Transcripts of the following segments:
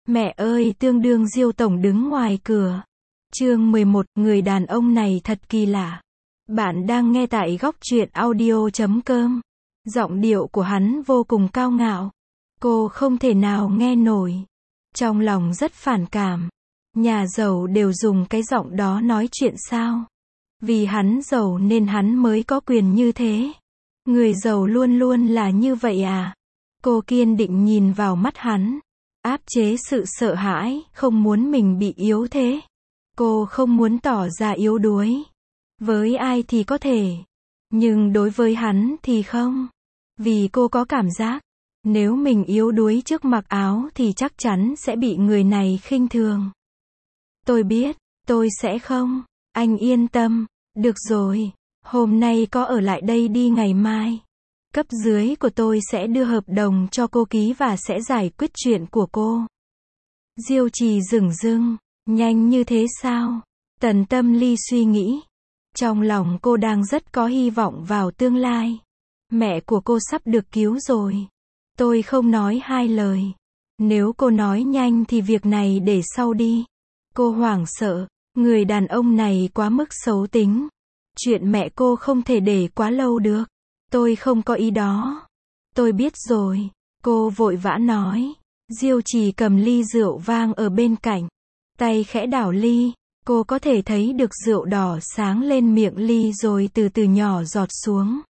Mẹ ơi, tương đương Diêu tổng đứng ngoài cửa. Chương 11, người đàn ông này thật kỳ lạ. Bạn đang nghe tại góc truyện audio.com. Giọng điệu của hắn vô cùng cao ngạo. Cô không thể nào nghe nổi. Trong lòng rất phản cảm. Nhà giàu đều dùng cái giọng đó nói chuyện sao? Vì hắn giàu nên hắn mới có quyền như thế. Người giàu luôn luôn là như vậy à? Cô kiên định nhìn vào mắt hắn. Áp chế sự sợ hãi, không muốn mình bị yếu thế. Cô không muốn tỏ ra yếu đuối. Với ai thì có thể. Nhưng đối với hắn thì không. Vì cô có cảm giác, nếu mình yếu đuối trước mặc áo thì chắc chắn sẽ bị người này khinh thường. Tôi biết, tôi sẽ không. Anh yên tâm. Được rồi, hôm nay có ở lại đây đi ngày mai. Cấp dưới của tôi sẽ đưa hợp đồng cho cô ký và sẽ giải quyết chuyện của cô. Diêu Trì dửng dưng, nhanh như thế sao? Tần Tâm Ly suy nghĩ. Trong lòng cô đang rất có hy vọng vào tương lai. Mẹ của cô sắp được cứu rồi. Tôi không nói hai lời. Nếu cô nói nhanh thì việc này để sau đi. Cô hoảng sợ, người đàn ông này quá mức xấu tính. Chuyện mẹ cô không thể để quá lâu được. Tôi không có ý đó. Tôi biết rồi. Cô vội vã nói. Diêu Trì cầm ly rượu vang ở bên cạnh. Tay khẽ đảo ly. Cô có thể thấy được rượu đỏ sáng lên miệng ly rồi từ từ nhỏ giọt xuống.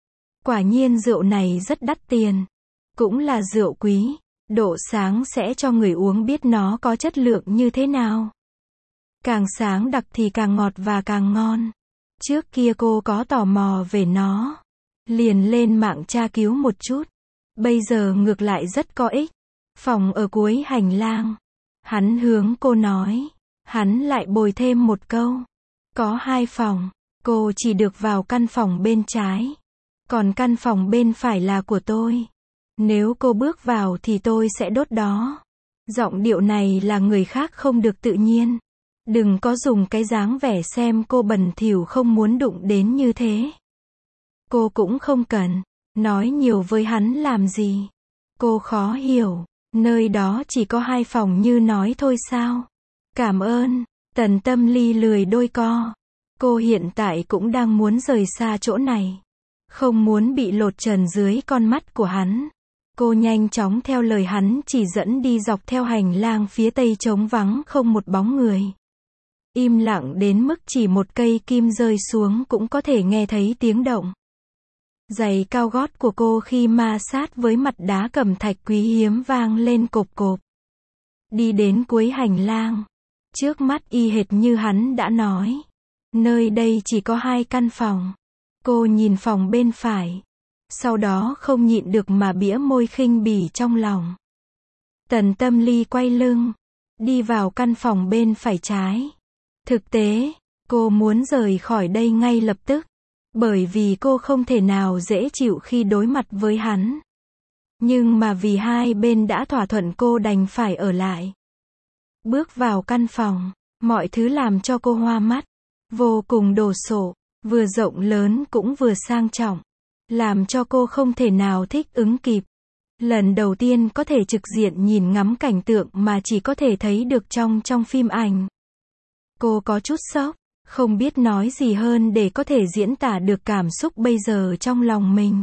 Quả nhiên rượu này rất đắt tiền. Cũng là rượu quý. Độ sáng sẽ cho người uống biết nó có chất lượng như thế nào. Càng sáng đặc thì càng ngọt và càng ngon. Trước kia cô có tò mò về nó. Liền lên mạng tra cứu một chút. Bây giờ ngược lại rất có ích. Phòng ở cuối hành lang. Hắn hướng cô nói. Hắn lại bồi thêm một câu. Có 2 phòng. Cô chỉ được vào căn phòng bên trái. Còn căn phòng bên phải là của tôi. Nếu cô bước vào thì tôi sẽ đốt đó. Giọng điệu này là người khác không được tự nhiên. Đừng có dùng cái dáng vẻ xem cô bẩn thỉu không muốn đụng đến như thế. Cô cũng không cần nói nhiều với hắn làm gì. Cô khó hiểu, nơi đó chỉ có 2 phòng như nói thôi sao? Cảm ơn. Tần Tâm Ly lười đôi co. Cô hiện tại cũng đang muốn rời xa chỗ này. Không muốn bị lột trần dưới con mắt của hắn. Cô nhanh chóng theo lời hắn chỉ dẫn đi dọc theo hành lang phía tây trống vắng không một bóng người. Im lặng đến mức chỉ một cây kim rơi xuống cũng có thể nghe thấy tiếng động. Giày cao gót của cô khi ma sát với mặt đá cẩm thạch quý hiếm vang lên cộp cộp. Đi đến cuối hành lang. Trước mắt y hệt như hắn đã nói. Nơi đây chỉ có 2 căn phòng. Cô nhìn phòng bên phải. Sau đó không nhịn được mà bĩa môi khinh bỉ trong lòng. Tần Tâm Ly quay lưng. Đi vào căn phòng bên phải trái. Thực tế, cô muốn rời khỏi đây ngay lập tức. Bởi vì cô không thể nào dễ chịu khi đối mặt với hắn. Nhưng mà vì hai bên đã thỏa thuận cô đành phải ở lại. Bước vào căn phòng, mọi thứ làm cho cô hoa mắt. Vô cùng đồ sộ, vừa rộng lớn cũng vừa sang trọng. Làm cho cô không thể nào thích ứng kịp. Lần đầu tiên có thể trực diện nhìn ngắm cảnh tượng mà chỉ có thể thấy được trong phim ảnh. Cô có chút sốc, không biết nói gì hơn để có thể diễn tả được cảm xúc bây giờ trong lòng mình.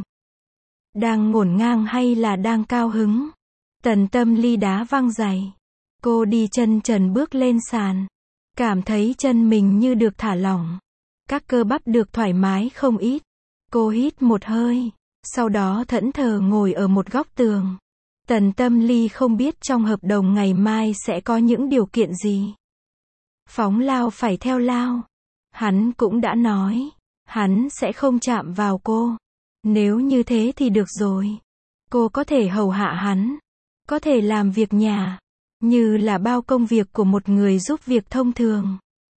Đang ngổn ngang hay là đang cao hứng? Tần Tâm Ly đá văng giày. Cô đi chân trần bước lên sàn. Cảm thấy chân mình như được thả lỏng. Các cơ bắp được thoải mái không ít. Cô hít một hơi. Sau đó thẫn thờ ngồi ở một góc tường. Tần Tâm Ly không biết trong hợp đồng ngày mai sẽ có những điều kiện gì. Phóng lao phải theo lao. Hắn cũng đã nói. Hắn sẽ không chạm vào cô. Nếu như thế thì được rồi. Cô có thể hầu hạ hắn. Có thể làm việc nhà. Như là bao công việc của một người giúp việc thông thường.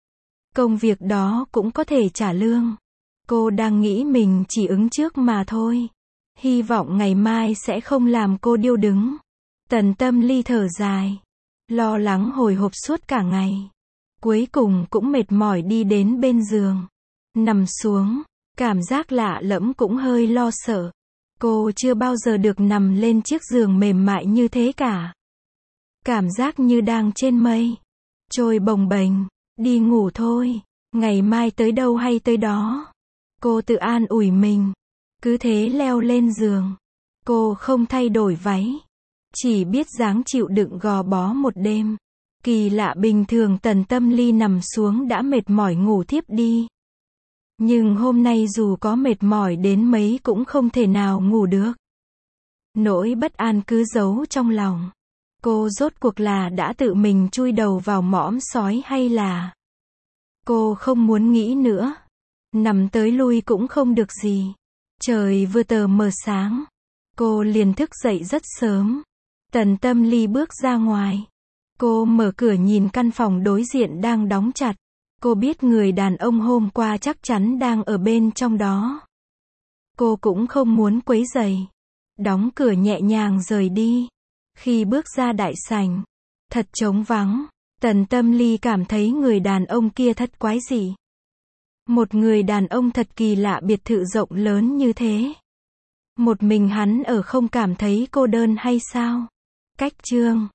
Công việc đó cũng có thể trả lương. Cô đang nghĩ mình chỉ ứng trước mà thôi. Hy vọng ngày mai sẽ không làm cô điêu đứng. Tần Tâm Ly thở dài. Lo lắng hồi hộp suốt cả ngày. Cuối cùng cũng mệt mỏi đi đến bên giường. Nằm xuống. Cảm giác lạ lẫm cũng hơi lo sợ. Cô chưa bao giờ được nằm lên chiếc giường mềm mại như thế cả. Cảm giác như đang trên mây. Trôi bồng bềnh. Đi ngủ thôi. Ngày mai tới đâu hay tới đó. Cô tự an ủi mình. Cứ thế leo lên giường. Cô không thay đổi váy. Chỉ biết dáng chịu đựng gò bó một đêm. Kỳ lạ, bình thường Tần Tâm Ly nằm xuống đã mệt mỏi ngủ thiếp đi. Nhưng hôm nay dù có mệt mỏi đến mấy cũng không thể nào ngủ được. Nỗi bất an cứ giấu trong lòng. Cô rốt cuộc là đã tự mình chui đầu vào mõm sói hay là... Cô không muốn nghĩ nữa. Nằm tới lui cũng không được gì. Trời vừa tờ mờ sáng. Cô liền thức dậy rất sớm. Tần Tâm Ly bước ra ngoài. Cô mở cửa nhìn căn phòng đối diện đang đóng chặt. Cô biết người đàn ông hôm qua chắc chắn đang ở bên trong đó. Cô cũng không muốn quấy rầy. Đóng cửa nhẹ nhàng rời đi. Khi bước ra đại sảnh, thật trống vắng. Tần Tâm Ly cảm thấy người đàn ông kia thật quái dị. Một người đàn ông thật kỳ lạ, biệt thự rộng lớn như thế. Một mình hắn ở không cảm thấy cô đơn hay sao? Cách chương